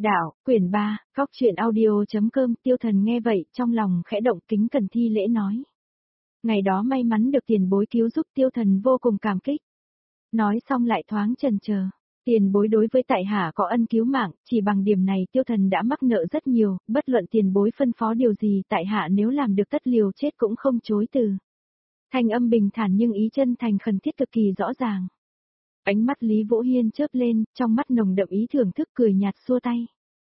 Đạo, quyển 3, Cóc truyện audio.com. Tiêu Thần nghe vậy, trong lòng khẽ động, kính cẩn thi lễ nói. Ngày đó may mắn được tiền bối cứu giúp, Tiêu Thần vô cùng cảm kích. Nói xong lại thoáng chần chờ. Tiền bối đối với tại hạ có ân cứu mạng, chỉ bằng điểm này Tiêu Thần đã mắc nợ rất nhiều, bất luận tiền bối phân phó điều gì tại hạ nếu làm được tất liều chết cũng không chối từ. Thanh âm bình thản nhưng ý chân thành khẩn thiết cực kỳ rõ ràng. Ánh mắt Lý Vũ Hiên chớp lên, trong mắt nồng đậm ý thưởng thức, cười nhạt xua tay.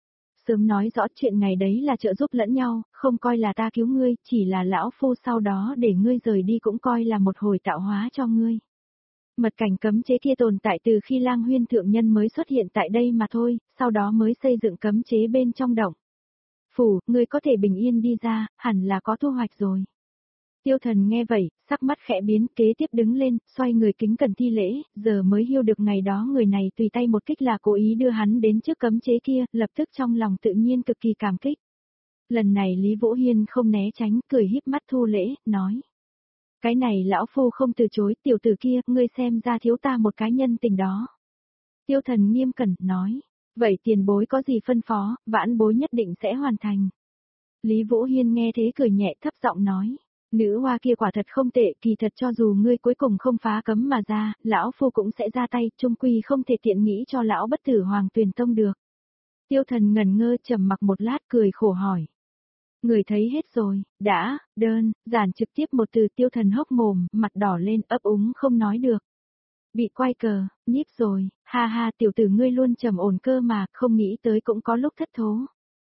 Sớm nói rõ chuyện ngày đấy là trợ giúp lẫn nhau, không coi là ta cứu ngươi, chỉ là lão phu sau đó để ngươi rời đi cũng coi là một hồi tạo hóa cho ngươi. Mật cảnh cấm chế kia tồn tại từ khi Lang Huyên thượng nhân mới xuất hiện tại đây mà thôi, sau đó mới xây dựng cấm chế bên trong động phủ, ngươi có thể bình yên đi ra, hẳn là có thu hoạch rồi. Tiêu Thần nghe vậy, sắc mắt khẽ biến, kế tiếp đứng lên, xoay người kính cẩn thi lễ, giờ mới hiểu được ngày đó người này tùy tay một kích là cố ý đưa hắn đến trước cấm chế kia, lập tức trong lòng tự nhiên cực kỳ cảm kích. Lần này Lý Vũ Hiên không né tránh, cười híp mắt thu lễ, nói. Cái này lão phu không từ chối, tiểu tử kia, ngươi xem ra thiếu ta một cái nhân tình đó. Tiêu Thần nghiêm cẩn, nói. Vậy tiền bối có gì phân phó, vãn bối nhất định sẽ hoàn thành. Lý Vũ Hiên nghe thế cười nhẹ thấp giọng nói. Nữ hoa kia quả thật không tệ, kỳ thật cho dù ngươi cuối cùng không phá cấm mà ra, lão phu cũng sẽ ra tay, chung quy không thể tiện nghĩ cho lão bất tử Hoàng Tuyền Tông được. Tiêu Thần ngẩn ngơ trầm mặc một lát cười khổ hỏi. Người thấy hết rồi, đã, đơn, giản trực tiếp một từ. Tiêu Thần hốc mồm, mặt đỏ lên ấp úng không nói được. Bị quay cờ, nhíp rồi, ha ha tiểu tử ngươi luôn trầm ổn cơ mà, không nghĩ tới cũng có lúc thất thố.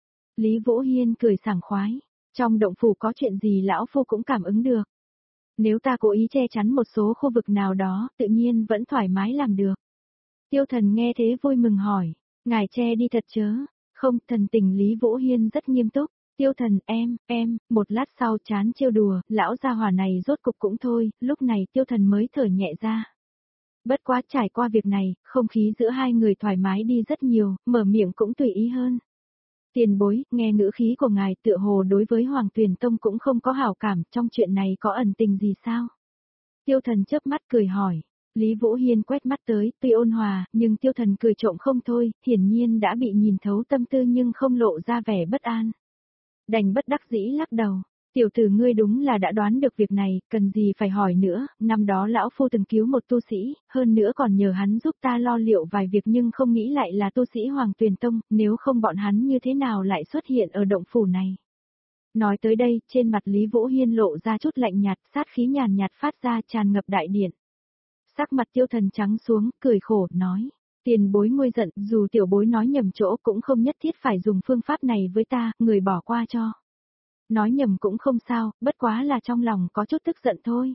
Lý Vũ Hiên cười sảng khoái. Trong động phủ có chuyện gì lão phu cũng cảm ứng được. Nếu ta cố ý che chắn một số khu vực nào đó, tự nhiên vẫn thoải mái làm được. Tiêu Thần nghe thế vui mừng hỏi, ngài che đi thật chớ? Không, thần tình Lý Vũ Hiên rất nghiêm túc. Tiêu Thần, em, một lát sau chán trêu đùa, lão gia hỏa này rốt cục cũng thôi, lúc này Tiêu Thần mới thở nhẹ ra. Bất quá trải qua việc này, không khí giữa hai người thoải mái đi rất nhiều, mở miệng cũng tùy ý hơn. Tiền bối, nghe ngữ khí của ngài tựa hồ đối với Hoàng Tuyền Tông cũng không có hảo cảm, trong chuyện này có ẩn tình gì sao? Tiêu Thần chớp mắt cười hỏi. Lý Vũ Hiên quét mắt tới, tuy ôn hòa, nhưng Tiêu Thần cười trộm không thôi, hiển nhiên đã bị nhìn thấu tâm tư nhưng không lộ ra vẻ bất an. Đành bất đắc dĩ lắc đầu. Tiểu tử ngươi đúng là đã đoán được việc này, cần gì phải hỏi nữa, năm đó lão phu từng cứu một tu sĩ, hơn nữa còn nhờ hắn giúp ta lo liệu vài việc nhưng không nghĩ lại là tu sĩ Hoàng Tuyền Tông, nếu không bọn hắn như thế nào lại xuất hiện ở động phủ này. Nói tới đây, trên mặt Lý Vũ Hiên lộ ra chút lạnh nhạt, sát khí nhàn nhạt phát ra tràn ngập đại điện. Sắc mặt Tiêu Thần trắng xuống, cười khổ, nói. Tiền bối nguôi giận, dù tiểu bối nói nhầm chỗ cũng không nhất thiết phải dùng phương pháp này với ta, người bỏ qua cho. Nói nhầm cũng không sao, bất quá là trong lòng có chút tức giận thôi.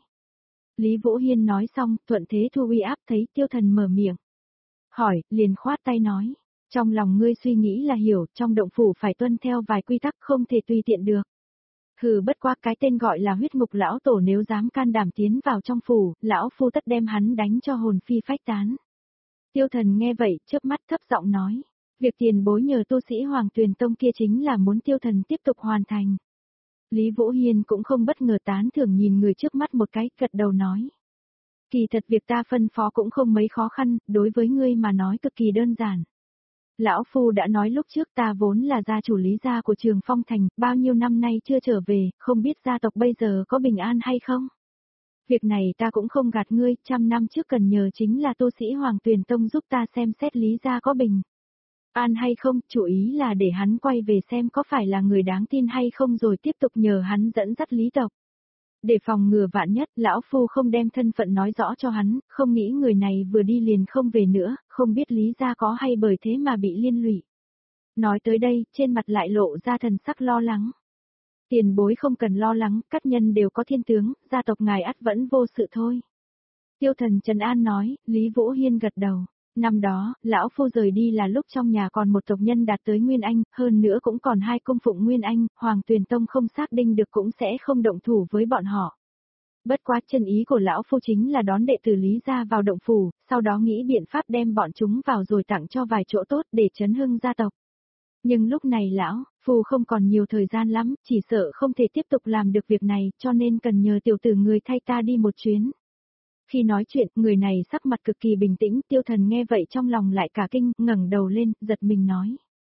Lý Vũ Hiên nói xong, thuận thế thu uy áp thấy Tiêu Thần mở miệng. Hỏi, liền khoát tay nói. Trong lòng ngươi suy nghĩ là hiểu, trong động phủ phải tuân theo vài quy tắc không thể tùy tiện được. Hừ, bất quá cái tên gọi là huyết ngục lão tổ nếu dám can đảm tiến vào trong phủ, lão phu tất đem hắn đánh cho hồn phi phách tán. Tiêu Thần nghe vậy, chớp mắt thấp giọng nói. Việc tiền bối nhờ tu sĩ Hoàng Tuyền Tông kia chính là muốn Tiêu Thần tiếp tục hoàn thành. Lý Vũ Hiên cũng không bất ngờ tán thưởng nhìn người trước mắt một cái, gật đầu nói. Kỳ thật việc ta phân phó cũng không mấy khó khăn, đối với ngươi mà nói cực kỳ đơn giản. Lão Phu đã nói lúc trước ta vốn là gia chủ Lý gia của Trường Phong Thành, bao nhiêu năm nay chưa trở về, không biết gia tộc bây giờ có bình an hay không? Việc này ta cũng không gạt ngươi, 100 năm trước cần nhờ chính là tu sĩ Hoàng Tuyền Tông giúp ta xem xét Lý gia có bình an hay không, chủ ý là để hắn quay về xem có phải là người đáng tin hay không rồi tiếp tục nhờ hắn dẫn dắt Lý tộc. Để phòng ngừa vạn nhất, lão phu không đem thân phận nói rõ cho hắn, không nghĩ người này vừa đi liền không về nữa, không biết Lý gia có hay bởi thế mà bị liên lụy. Nói tới đây, trên mặt lại lộ ra thần sắc lo lắng. Tiền bối không cần lo lắng, các nhân đều có thiên tướng, gia tộc ngài ắt vẫn vô sự thôi. Tiêu Thần trấn an nói, Lý Vũ Hiên gật đầu. Năm đó, lão phu rời đi là lúc trong nhà còn một tộc nhân đạt tới Nguyên Anh, hơn nữa cũng còn 2 cung phụng Nguyên Anh, Hoàng Tuyền Tông không xác định được cũng sẽ không động thủ với bọn họ. Bất quá chân ý của lão phu chính là đón đệ tử Lý gia vào động phủ, sau đó nghĩ biện pháp đem bọn chúng vào rồi tặng cho vài chỗ tốt để chấn hưng gia tộc. Nhưng lúc này lão phu không còn nhiều thời gian lắm, chỉ sợ không thể tiếp tục làm được việc này, cho nên cần nhờ tiểu tử người thay ta đi một chuyến. Khi nói chuyện, người này sắc mặt cực kỳ bình tĩnh, Tiêu Thần nghe vậy trong lòng lại cả kinh, ngẩng đầu lên, giật mình nói.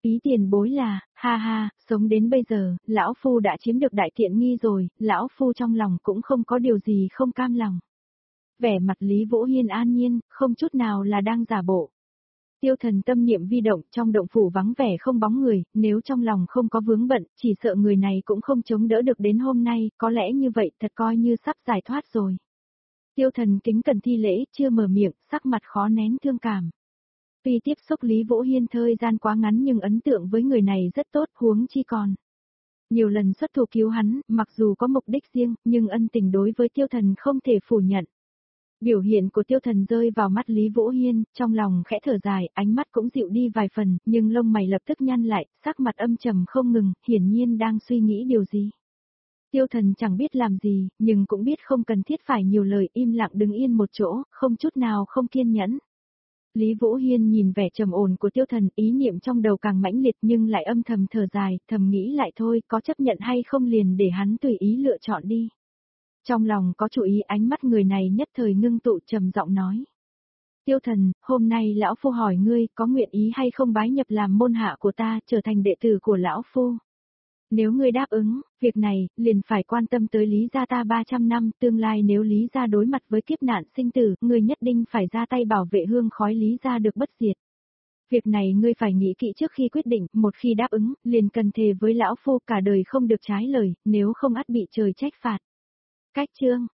Ý tiền bối là, ha ha, sống đến bây giờ, lão phu đã chiếm được đại tiện nghi rồi, lão phu trong lòng cũng không có điều gì không cam lòng. Vẻ mặt Lý Vũ Hiên an nhiên, không chút nào là đang giả bộ. Tiêu Thần tâm niệm vi động, trong động phủ vắng vẻ không bóng người, nếu trong lòng không có vướng bận, chỉ sợ người này cũng không chống đỡ được đến hôm nay, có lẽ như vậy thật coi như sắp giải thoát rồi. Tiêu Thần kính cẩn thi lễ, chưa mở miệng, sắc mặt khó nén thương cảm. Tuy tiếp xúc Lý Vũ Hiên thời gian quá ngắn nhưng ấn tượng với người này rất tốt, huống chi còn. Nhiều lần xuất thủ cứu hắn, mặc dù có mục đích riêng, nhưng ân tình đối với Tiêu Thần không thể phủ nhận. Biểu hiện của Tiêu Thần rơi vào mắt Lý Vũ Hiên, trong lòng khẽ thở dài, ánh mắt cũng dịu đi vài phần, nhưng lông mày lập tức nhăn lại, sắc mặt âm trầm không ngừng, hiển nhiên đang suy nghĩ điều gì. Tiêu Thần chẳng biết làm gì, nhưng cũng biết không cần thiết phải nhiều lời, im lặng đứng yên một chỗ, không chút nào không kiên nhẫn. Lý Vũ Hiên nhìn vẻ trầm ổn của Tiêu Thần, ý niệm trong đầu càng mãnh liệt nhưng lại âm thầm thở dài, thầm nghĩ lại thôi, có chấp nhận hay không liền để hắn tùy ý lựa chọn đi. Trong lòng có chủ ý, ánh mắt người này nhất thời ngưng tụ, trầm giọng nói. Tiêu Thần, hôm nay lão phu hỏi ngươi có nguyện ý hay không bái nhập làm môn hạ của ta, trở thành đệ tử của lão phu. Nếu ngươi đáp ứng, việc này, liền phải quan tâm tới Lý gia ta 300 năm, tương lai nếu Lý gia đối mặt với kiếp nạn sinh tử, ngươi nhất định phải ra tay bảo vệ hương khói Lý gia được bất diệt. Việc này ngươi phải nghĩ kỹ trước khi quyết định, một khi đáp ứng, liền cần thề với lão phu cả đời không được trái lời, nếu không ắt bị trời trách phạt. Cách chương